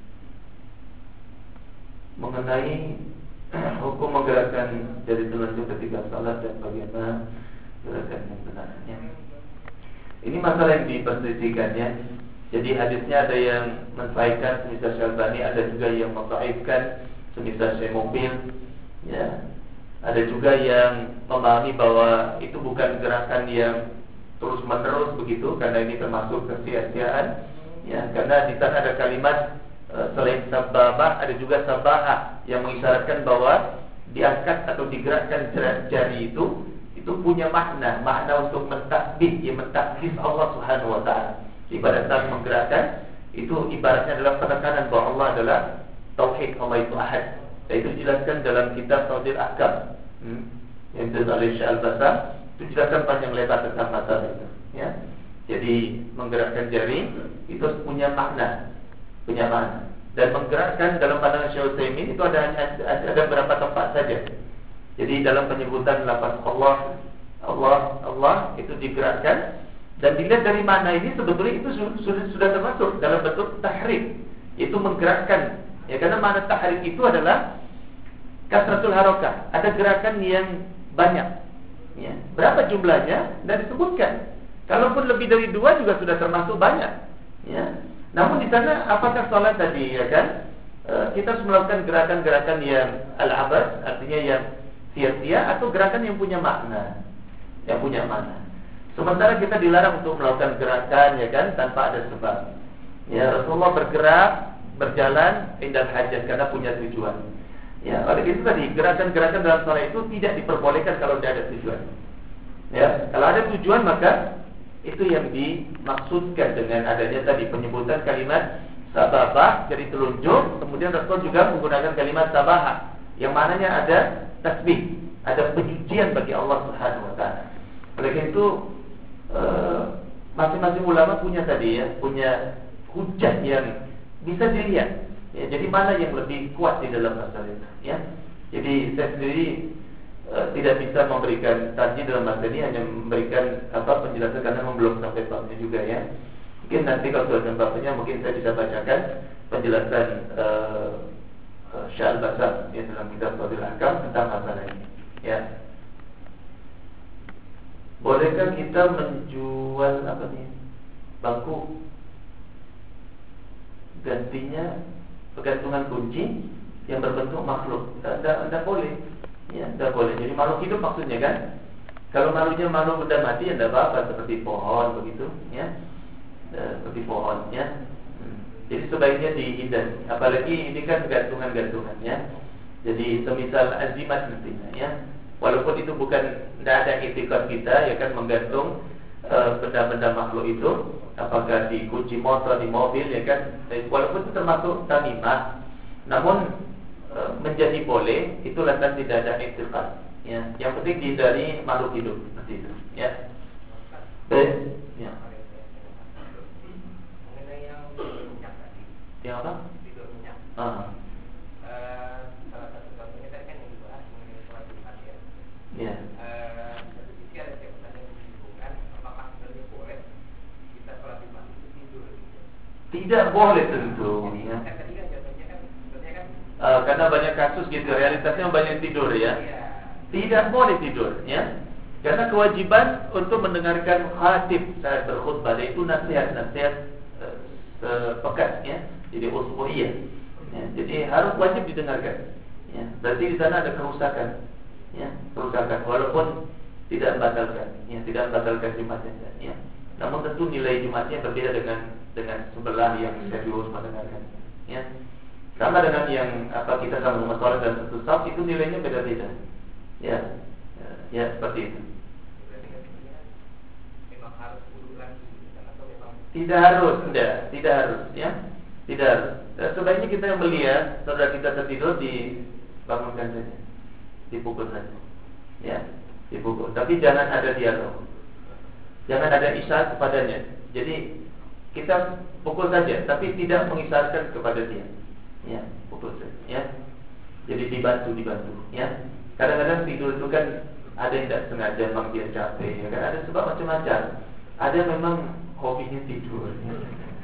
Mengenai hukum menggerakkan jari telunjuk ketika salat dan bagaimana gerakan yang benarnya, ini masalah yang diperselisihkan, ya. Jadi hadisnya ada yang mensahihkan semisal Syalbani, ada juga yang mendhaifkan semisal Syekh Muqbil, ya. Ada juga yang memahami bahwa itu bukan gerakan yang terus menerus begitu, karena ini termasuk kesia-siaan, ya. Karena di sana ada kalimat selain sababah, ada juga sabahah yang mengisyaratkan bahwa diangkat atau digerakkan jari itu punya makna untuk mentakbir, ya, mentakbir Allah Subhanahu wa taala. Pada saat menggerakkan itu ibaratnya adalah penekanan bahwa Allah adalah tauhid, Allah itu ahad. Dan itu dijelaskan dalam kitab Tawdil Ahkam, yang ditulis oleh Syekh Al-Bassam. Itu dijelaskan panjang lebar tentang masalah itu, ya. Jadi menggerakkan jari itu punya makna, Dan menggerakkan dalam pandangan Syekh Utsaimin itu ada beberapa tempat saja. Jadi dalam penyebutan lafaz Allah itu digerakkan, dan dilihat dari makna ini sebetulnya itu sudah termasuk dalam bentuk tahrik, itu menggerakkan. Ya, karena makna tahrik itu adalah kasratul harakah, ada gerakan yang banyak. Ya, berapa jumlahnya dan disebutkan. Kalaupun lebih dari 2 juga sudah termasuk banyak. Ya. Namun di sana apakah salat tadi, ya kan? Kita harus melakukan gerakan-gerakan yang al-abas, artinya yang sia-sia, atau gerakan yang punya makna. Yang punya makna. Sementara kita dilarang untuk melakukan gerakan, ya kan, tanpa ada sebab. Ya, Rasulullah bergerak, berjalan indal hajat karena punya tujuan. Ya, oleh itu tadi gerakan-gerakan dalam salat itu tidak diperbolehkan kalau tidak ada tujuan. Ya, kalau ada tujuan maka itu yang dimaksudkan dengan adanya tadi penyebutan kalimat sababah, jadi telunjuk. Kemudian Rasul juga menggunakan kalimat sabahah, yang maknanya ada tasbih, ada penyucian bagi Allah Subhanahu wa taala. Oleh itu masing-masing ulama punya tadi ya, punya hujah yang bisa dilihat. Ya, jadi mana yang lebih kuat di dalam masalah itu, ya. Jadi saya sendiri tidak bisa memberikan tarjih dalam masalah ini, hanya memberikan penjelasan karena belum sampai babnya juga, ya. Mungkin nanti kalau sudah babnya mungkin saya bisa bacakan penjelasan Syekh Al-Bassam ya, dalam kitab Fadhil Ahkam tentang masalah ini, ya. Bolehkah kita menjual bangku gantinya pegantungan kunci yang berbentuk makhluk? Tidak boleh. Ya, tidak boleh. Jadi makhluk hidup maksudnya kan. Kalau makhluknya makhluk benda mati ya tidak apa-apa, seperti pohon begitu, ya. Seperti pohon, ya. Jadi sebaiknya dihindari. Apalagi ini kan gantungan-gantungan, ya. Jadi semisal azimat nantinya, ya. Walaupun itu bukan, tidak ada etikot kita, ya kan, menggantung benda-benda makhluk itu, apakah di kunci motor, di mobil, ya kan. Walaupun itu termasuk tamimah, namun menjadi boleh itu lantas tidak ada etikot, ya. Yang penting dihindari makhluk hidup seperti itu, ya. Baik, ya. Yang apa? Tidur minyak. Salah satu contohnya tadi kan yang dibahas mengenai sholat Jumat, ya. Ya. Satu sisi ada jabatan yang menghubungkan apakah sebenarnya boleh kita sholat Jumat itu tidur? Tidak boleh tentu. Jadi Ya. kan tadi kan jatuhnya kan sebenarnya kan Karena banyak kasus gitu, realitasnya banyak tidur, ya. Tidak boleh tidur, ya. Karena kewajiban untuk mendengarkan khatib saat berkhutbah, itu nasihat-nasihat pekat, ya. Jadi usbu'iyah, ya. Jadi harus wajib didengarkan, ya. Berarti di sana ada kerusakan, ya, kerusakan walaupun tidak membatalkan, ya, tidak membatalkan Jumatnya, ya. Namun tentu nilai Jumatnya berbeda dengan sebelah yang serius mendengarkan, ya. Sama dengan yang kita sama sholat dan satu saf, itu nilainya beda-beda, ya. Ya seperti itu. memang harus dulu lagi atau memang Tidak harus, tidak harus, ya. Tidak harus. Sebaiknya kita melihat saudara kita tertidur, dibangunkan saja, dipukul saja, ya, dipukul. Tapi jangan ada dialog, jangan ada isyarat kepadanya. Jadi kita pukul saja, tapi tidak mengisyaratkan kepada dia, ya, pukul saja, ya. Jadi dibantu, ya. Kadang-kadang tidur itu kan ada yang tidak sengaja, memang dia capek, ya kan. Ada sebab macam-macam. Ada memang hobinya tidur, ya.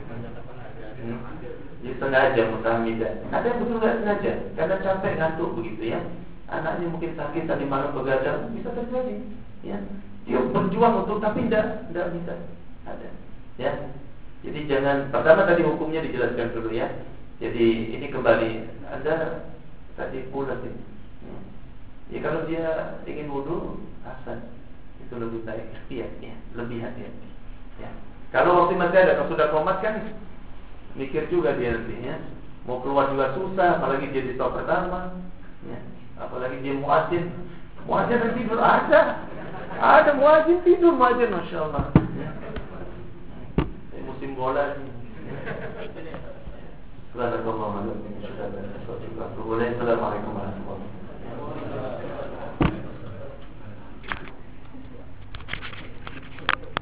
Dia sengaja mutamidan. Ada yang betul nggak sengaja karena capek, ngantuk begitu, ya. Anaknya mungkin sakit tadi malam begadang, bisa terjadi, ya. Dia berjuang untuk tapi tidak bisa. Ada, ya. Jadi jangan, pertama tadi hukumnya dijelaskan dulu, ya. Jadi ini kembali Anda tadi pulas ini. Ya kalau dia ingin wudu, asal itu lebih baik, ya, lebih hati-hati, ya. Kalau waktu masih ada, kalau sudah komat kan mikir juga dia nantinya, mau keluar juga susah, apalagi dia di stop pertama, ya. Apalagi dia muadzin dan tidur, ada muadzin tidur, masya Allah, ya. Musim bola ini. Assalamualaikum warahmatullahi wabarakatuh.